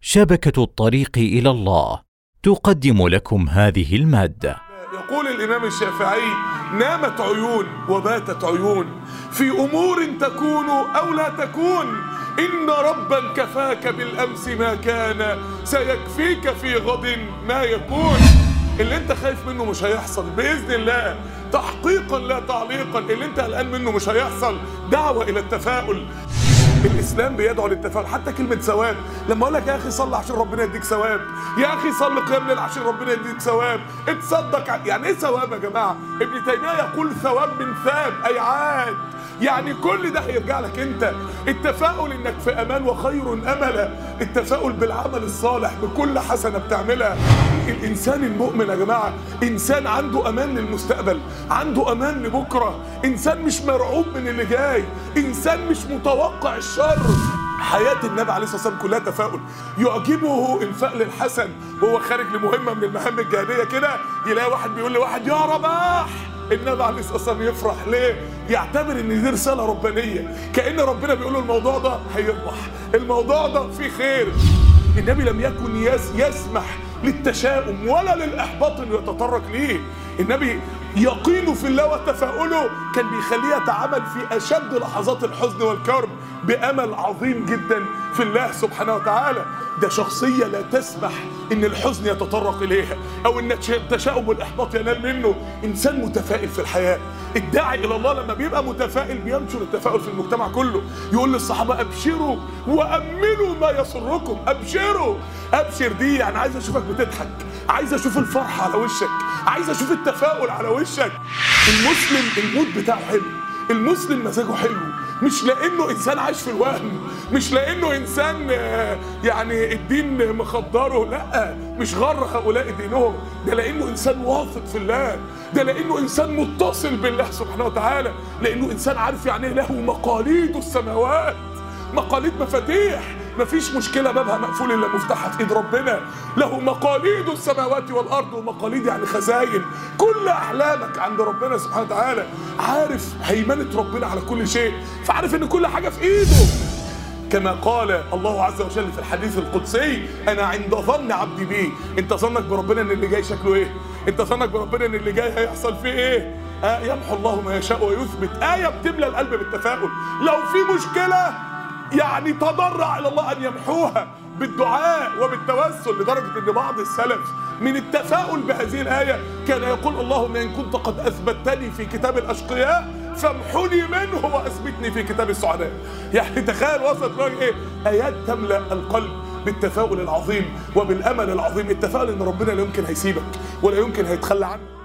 شبكة الطريق إلى الله تقدم لكم هذه المادة. يقول الإمام الشافعي: نامت عيون وباتت عيون في أمور تكون أو لا تكون، إن ربا كفاك بالأمس ما كان سيكفيك في غد ما يكون. اللي انت خايف منه مش هيحصل بإذن الله، تحقيقا لا تعليقا. اللي انت قلقان منه مش هيحصل. دعوة إلى التفاؤل. الإسلام بيدعو للتفاؤل. حتى كلمة ثواب، لما أقول لك يا أخي صلي عشان ربنا يديك ثواب، يا أخي صلي قيام ليل عشان ربنا يديك ثواب، اتصدق. يعني إيه ثواب يا جماعة؟ ابن تيمية يقول ثواب من ثاب، أي عاد. يعني كل ده هيرجع لك انت. التفاؤل انك في امان وخير املا، التفاؤل بالعمل الصالح بكل حسنه بتعملها. الانسان المؤمن يا جماعه انسان عنده امان للمستقبل، عنده امان لبكره، انسان مش مرعوب من اللي جاي، انسان مش متوقع الشر. حياة النبي عليه الصلاة والسلام كلها تفاؤل. يعجبه الفأل الحسن وهو خارج لمهمة من المهام الجهادية كده، يلاقي واحد بيقول لواحد يا رباح. النبي عليه الصلاة والسلام يفرح. ليه؟ يعتبر ان دي رسالة ربانية، كأن ربنا بيقول له الموضوع ده هيربح، الموضوع ده فيه خير. النبي لم يكن يسمح للتشاؤم ولا للإحباط انه يتطرق ليه. النبي يقينه في الله وتفاؤله كان بيخليه يتعامل في أشد لحظات الحزن والكرب بأمل عظيم جدا في الله سبحانه وتعالى. ده شخصية لا تسمح ان الحزن يتطرق اليها او ان التشاؤم والإحباط ينال منه. انسان متفائل في الحياة. الداعي الى الله لما بيبقى متفائل بينشر التفاؤل في المجتمع كله. يقول للصحابة: ابشروا واملوا ما يسركم. ابشروا، ابشر دي يعني عايز اشوفك بتضحك، عايز اشوف الفرحة على وشك، عايز اشوف التفاؤل على وشك. المسلم المود بتاعه حلو، المسلم مزاجه حلو، مش لانه انسان عايش في الوهم، مش لانه انسان يعني الدين مخدره، لا، مش غر هؤلاء دينهم، ده لانه انسان واثق في الله، ده لانه انسان متصل بالله سبحانه وتعالى، لانه انسان عارف يعني ايه له مقاليد السماوات، مقاليد مفاتيح، مفيش مشكلة بابها مقفول إلا مفتاحها في إيد ربنا. له مقاليد السماوات والأرض، ومقاليد يعني خزاين كل أحلامك عند ربنا سبحانه وتعالى. عارف هيمنة ربنا على كل شيء، فعارف إن كل حاجة في إيده. كما قال الله عز وجل في الحديث القدسي: أنا عند ظن عبدي بي. أنت ظنك بربنا إن اللي جاي شكله إيه؟ أنت ظنك بربنا إن اللي جاي هيحصل فيه إيه؟ يمحو الله ما يشاء ويثبت. آية بتملى القلب بالتفاؤل. لو في مشكلة يعني تضرع إلى الله أن يمحوها بالدعاء وبالتوسل، لدرجة أن بعض السلف من التفاؤل بهذه الآية كان يقول: اللهم إن كنت قد أثبتني في كتاب الأشقياء فامحني منه وأثبتني في كتاب السعداء. يعني تخيل وصلت له إيه؟ آيات تملأ القلب بالتفاؤل العظيم وبالأمل العظيم. التفاؤل إن ربنا لا يمكن هيسيبك ولا يمكن هيتخلى عنك.